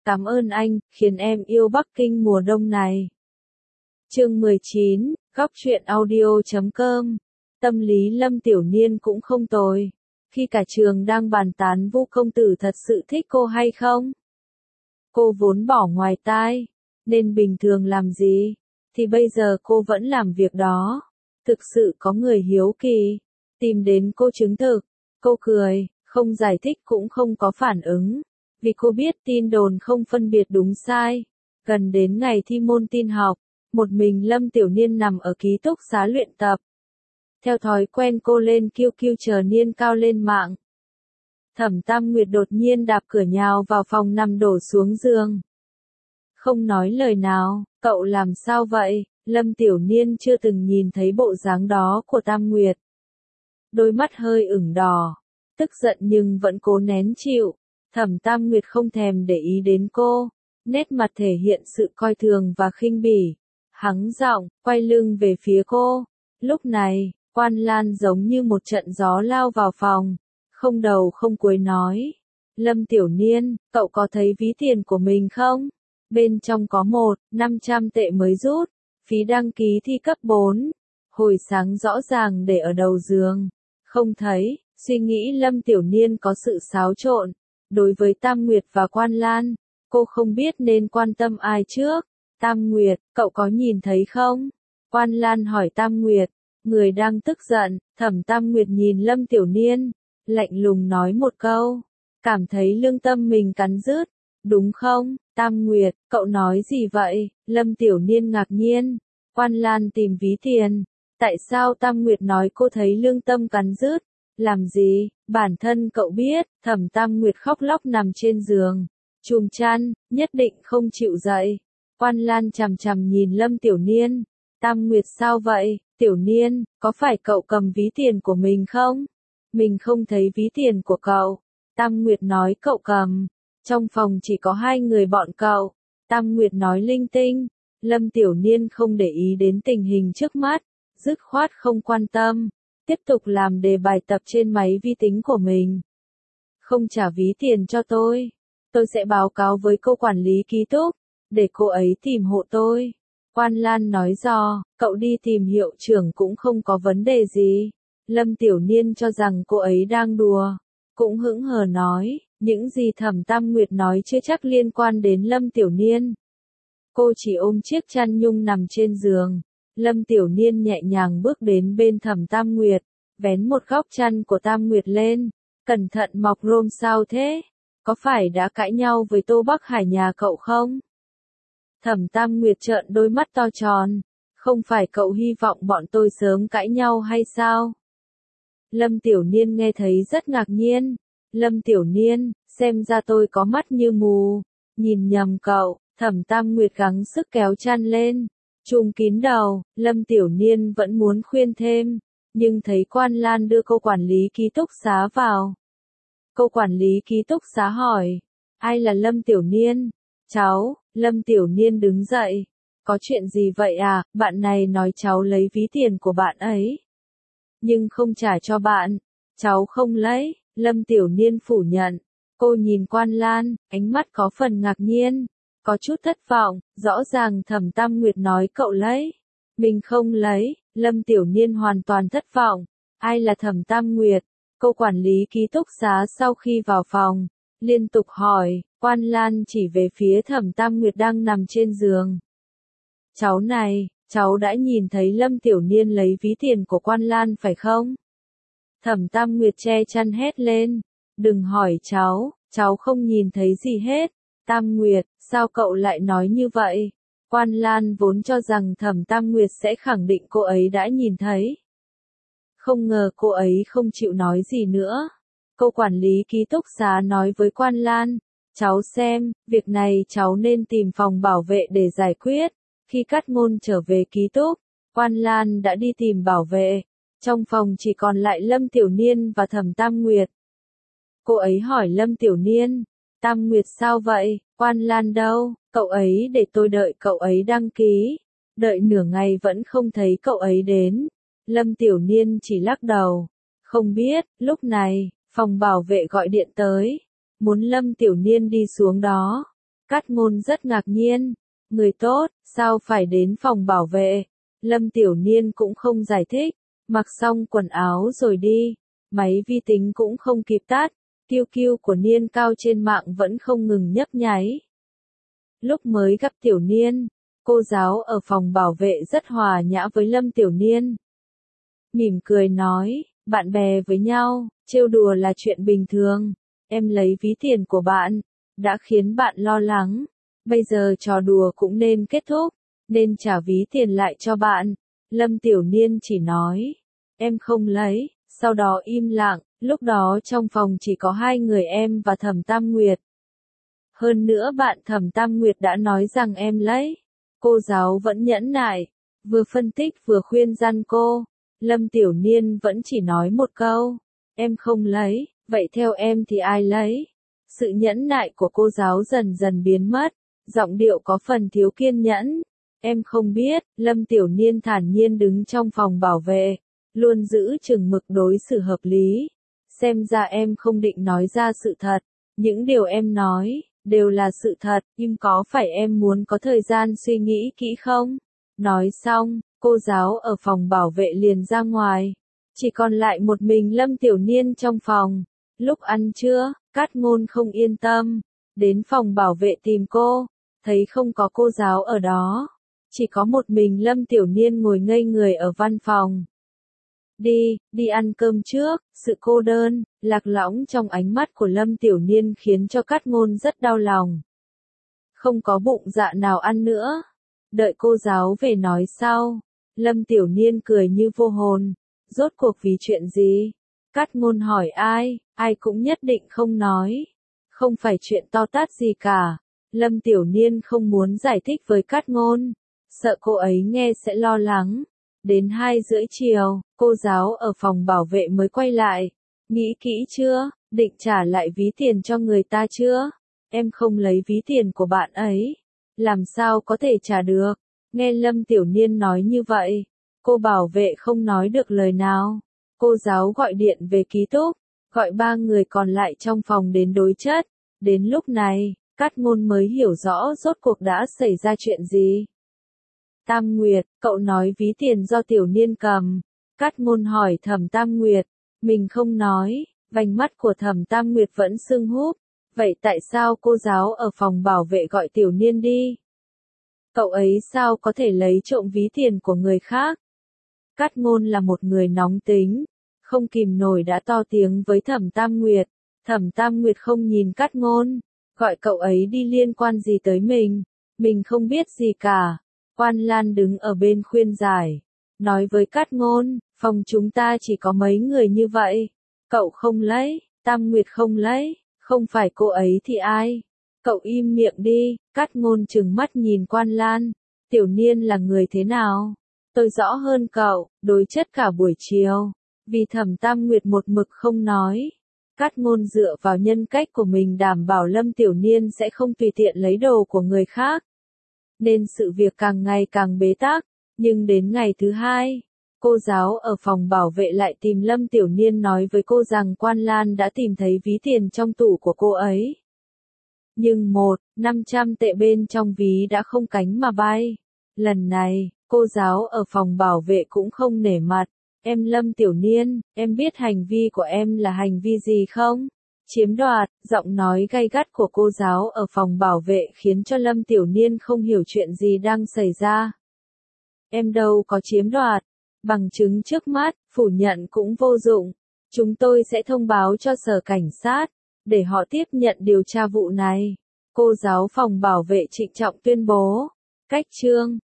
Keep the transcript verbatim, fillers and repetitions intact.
Cảm ơn anh, khiến em yêu Bắc Kinh mùa đông này. Chương mười chín, góc truyện audio chấm com. Tâm lý Lâm Tiểu Niên cũng không tồi. Khi cả trường đang bàn tán Vu công tử thật sự thích cô hay không? Cô vốn bỏ ngoài tai, nên bình thường làm gì, thì bây giờ cô vẫn làm việc đó. Thực sự có người hiếu kỳ, tìm đến cô chứng thực. Cô cười, không giải thích cũng không có phản ứng. Vì cô biết tin đồn không phân biệt đúng sai. Gần đến ngày thi môn tin học, một mình Lâm Tiểu Niên nằm ở ký túc xá luyện tập. Theo thói quen cô lên Q Q chờ Niên Cao lên mạng. Thẩm Tam Nguyệt đột nhiên đạp cửa nhào vào phòng nằm đổ xuống giường. Không nói lời nào, cậu làm sao vậy? Lâm Tiểu Niên chưa từng nhìn thấy bộ dáng đó của Tam Nguyệt. Đôi mắt hơi ửng đỏ, tức giận nhưng vẫn cố nén chịu. Thẩm Tam Nguyệt không thèm để ý đến cô, nét mặt thể hiện sự coi thường và khinh bỉ. Hắng giọng, quay lưng về phía cô. Lúc này, Quan Lan giống như một trận gió lao vào phòng, không đầu không cuối nói. Lâm Tiểu Niên, cậu có thấy ví tiền của mình không? Bên trong có một, năm trăm tệ mới rút, phí đăng ký thi cấp bốn. Hồi sáng rõ ràng để ở đầu giường. Không thấy, suy nghĩ Lâm Tiểu Niên có sự xáo trộn. Đối với Tam Nguyệt và Quan Lan, cô không biết nên quan tâm ai trước. Tam Nguyệt, cậu có nhìn thấy không? Quan Lan hỏi Tam Nguyệt, người đang tức giận. Thẩm Tam Nguyệt nhìn Lâm Tiểu Niên, lạnh lùng nói một câu, cảm thấy lương tâm mình cắn rứt. Đúng không, Tam Nguyệt, cậu nói gì vậy? Lâm Tiểu Niên ngạc nhiên. Quan Lan tìm ví tiền. Tại sao Tam Nguyệt nói cô thấy lương tâm cắn rứt? Làm gì, bản thân cậu biết. Thẩm Tam Nguyệt khóc lóc nằm trên giường, chùm chăn, nhất định không chịu dậy. Quan Lan chằm chằm nhìn Lâm Tiểu Niên. Tam Nguyệt sao vậy? Tiểu Niên, có phải cậu cầm ví tiền của mình không? Mình không thấy ví tiền của cậu. Tam Nguyệt nói cậu cầm. Trong phòng chỉ có hai người bọn cậu. Tam Nguyệt nói linh tinh. Lâm Tiểu Niên không để ý đến tình hình trước mắt, dứt khoát không quan tâm, tiếp tục làm đề bài tập trên máy vi tính của mình. Không trả ví tiền cho tôi, tôi sẽ báo cáo với cô quản lý ký túc, để cô ấy tìm hộ tôi. Quan Lan nói dò, cậu đi tìm hiệu trưởng cũng không có vấn đề gì. Lâm Tiểu Niên cho rằng cô ấy đang đùa, cũng hững hờ nói, những gì Thẩm Tam Nguyệt nói chưa chắc liên quan đến Lâm Tiểu Niên. Cô chỉ ôm chiếc chăn nhung nằm trên giường. Lâm Tiểu Niên nhẹ nhàng bước đến bên Thẩm Tam Nguyệt, vén một góc chăn của Tam Nguyệt lên. Cẩn thận mọc rôm sao thế? Có phải đã cãi nhau với Tô Bắc Hải nhà cậu không? Thẩm Tam Nguyệt trợn đôi mắt to tròn. Không phải cậu hy vọng bọn tôi sớm cãi nhau hay sao? Lâm Tiểu Niên nghe thấy rất ngạc nhiên. Lâm Tiểu Niên, xem ra tôi có mắt như mù. Nhìn nhầm cậu. Thẩm Tam Nguyệt gắng sức kéo chăn lên, trùm kín đầu. Lâm Tiểu Niên vẫn muốn khuyên thêm, nhưng thấy Quan Lan đưa cô quản lý ký túc xá vào. Cô quản lý ký túc xá hỏi, ai là Lâm Tiểu Niên? Cháu. Lâm Tiểu Niên đứng dậy. Có chuyện gì vậy à? Bạn này nói cháu lấy ví tiền của bạn ấy, nhưng không trả cho bạn. Cháu không lấy. Lâm Tiểu Niên phủ nhận. Cô nhìn Quan Lan, ánh mắt có phần ngạc nhiên, có chút thất vọng. Rõ ràng Thẩm Tam Nguyệt nói cậu lấy, mình không lấy. Lâm Tiểu Niên hoàn toàn thất vọng. Ai là Thẩm Tam Nguyệt? Cô quản lý ký túc xá sau khi vào phòng, liên tục hỏi. Quan Lan chỉ về phía Thẩm Tam Nguyệt đang nằm trên giường. Cháu này, cháu đã nhìn thấy Lâm Tiểu Niên lấy ví tiền của Quan Lan phải không? Thẩm Tam Nguyệt che chăn hét lên. Đừng hỏi cháu, cháu không nhìn thấy gì hết. Tam Nguyệt, sao cậu lại nói như vậy? Quan Lan vốn cho rằng Thẩm Tam Nguyệt sẽ khẳng định cô ấy đã nhìn thấy. Không ngờ cô ấy không chịu nói gì nữa. Cô quản lý ký túc xá nói với Quan Lan, cháu xem, việc này cháu nên tìm phòng bảo vệ để giải quyết. Khi Cát Ngôn trở về ký túc, Quan Lan đã đi tìm bảo vệ. Trong phòng chỉ còn lại Lâm Tiểu Niên và Thẩm Tam Nguyệt. Cô ấy hỏi Lâm Tiểu Niên, Tam Nguyệt sao vậy? Quan Lan đâu? Cậu ấy để tôi đợi cậu ấy đăng ký. Đợi nửa ngày vẫn không thấy cậu ấy đến. Lâm Tiểu Niên chỉ lắc đầu. Không biết. Lúc này, phòng bảo vệ gọi điện tới, muốn Lâm Tiểu Niên đi xuống đó. Cát Ngôn rất ngạc nhiên. Người tốt, sao phải đến phòng bảo vệ? Lâm Tiểu Niên cũng không giải thích. Mặc xong quần áo rồi đi. Máy vi tính cũng không kịp tắt. Kiu kiu của Niên Cao trên mạng vẫn không ngừng nhấp nháy. Lúc mới gặp Tiểu Niên, cô giáo ở phòng bảo vệ rất hòa nhã với Lâm Tiểu Niên. Mỉm cười nói, bạn bè với nhau, trêu đùa là chuyện bình thường. Em lấy ví tiền của bạn, đã khiến bạn lo lắng. Bây giờ trò đùa cũng nên kết thúc, nên trả ví tiền lại cho bạn. Lâm Tiểu Niên chỉ nói, em không lấy, sau đó im lặng. Lúc đó trong phòng chỉ có hai người em và Thẩm Tam Nguyệt. Hơn nữa bạn Thẩm Tam Nguyệt đã nói rằng em lấy. Cô giáo vẫn nhẫn nại, vừa phân tích vừa khuyên răn cô. Lâm Tiểu Niên vẫn chỉ nói một câu, em không lấy, vậy theo em thì ai lấy? Sự nhẫn nại của cô giáo dần dần biến mất, giọng điệu có phần thiếu kiên nhẫn. Em không biết, Lâm Tiểu Niên thản nhiên đứng trong phòng bảo vệ, luôn giữ chừng mực đối xử hợp lý. Xem ra em không định nói ra sự thật, những điều em nói, đều là sự thật, nhưng có phải em muốn có thời gian suy nghĩ kỹ không? Nói xong, cô giáo ở phòng bảo vệ liền ra ngoài. Chỉ còn lại một mình Lâm Tiểu Niên trong phòng. Lúc ăn trưa, Cát Ngôn không yên tâm, đến phòng bảo vệ tìm cô, thấy không có cô giáo ở đó. Chỉ có một mình Lâm Tiểu Niên ngồi ngây người ở văn phòng. Đi, đi ăn cơm trước, sự cô đơn, lạc lõng trong ánh mắt của Lâm Tiểu Niên khiến cho Cát Ngôn rất đau lòng. Không có bụng dạ nào ăn nữa. Đợi cô giáo về nói sau. Lâm Tiểu Niên cười như vô hồn. Rốt cuộc vì chuyện gì? Cát Ngôn hỏi ai, ai cũng nhất định không nói. Không phải chuyện to tát gì cả. Lâm Tiểu Niên không muốn giải thích với Cát Ngôn, sợ cô ấy nghe sẽ lo lắng. Đến hai rưỡi chiều, cô giáo ở phòng bảo vệ mới quay lại. Nghĩ kỹ chưa, định trả lại ví tiền cho người ta chưa? Em không lấy ví tiền của bạn ấy. Làm sao có thể trả được? Nghe Lâm Tiểu Niên nói như vậy, cô bảo vệ không nói được lời nào. Cô giáo gọi điện về ký túc, gọi ba người còn lại trong phòng đến đối chất. Đến lúc này, Cát Ngôn mới hiểu rõ rốt cuộc đã xảy ra chuyện gì. Tam Nguyệt, cậu nói ví tiền do Tiểu Niên cầm. Cát Ngôn hỏi Thẩm Tam Nguyệt, mình không nói. Vành mắt của Thẩm Tam Nguyệt vẫn sưng húp. Vậy tại sao cô giáo ở phòng bảo vệ gọi Tiểu Niên đi? Cậu ấy sao có thể lấy trộm ví tiền của người khác? Cát Ngôn là một người nóng tính, không kìm nổi đã to tiếng với Thẩm Tam Nguyệt. Thẩm Tam Nguyệt không nhìn Cát Ngôn, gọi cậu ấy đi liên quan gì tới mình? Mình không biết gì cả. Quan Lan đứng ở bên khuyên giải, nói với Cát Ngôn, phòng chúng ta chỉ có mấy người như vậy. Cậu không lấy, Tam Nguyệt không lấy, không phải cô ấy thì ai? Cậu im miệng đi. Cát Ngôn trừng mắt nhìn Quan Lan. Tiểu Niên là người thế nào? Tôi rõ hơn cậu, đối chất cả buổi chiều. Vì Thẩm Tam Nguyệt một mực không nói. Cát Ngôn dựa vào nhân cách của mình đảm bảo Lâm Tiểu Niên sẽ không tùy tiện lấy đồ của người khác. Nên sự việc càng ngày càng bế tắc. Nhưng đến ngày thứ hai, cô giáo ở phòng bảo vệ lại tìm Lâm Tiểu Niên nói với cô rằng Quan Lan đã tìm thấy ví tiền trong tủ của cô ấy. Nhưng một, năm trăm tệ bên trong ví đã không cánh mà bay. Lần này, cô giáo ở phòng bảo vệ cũng không nể mặt. Em Lâm Tiểu Niên, em biết hành vi của em là hành vi gì không? Chiếm đoạt. Giọng nói gay gắt của cô giáo ở phòng bảo vệ khiến cho Lâm Tiểu Niên không hiểu chuyện gì đang xảy ra. Em đâu có chiếm đoạt. Bằng chứng trước mắt, phủ nhận cũng vô dụng. Chúng tôi sẽ thông báo cho sở cảnh sát, để họ tiếp nhận điều tra vụ này. Cô giáo phòng bảo vệ trịnh trọng tuyên bố. Cách chương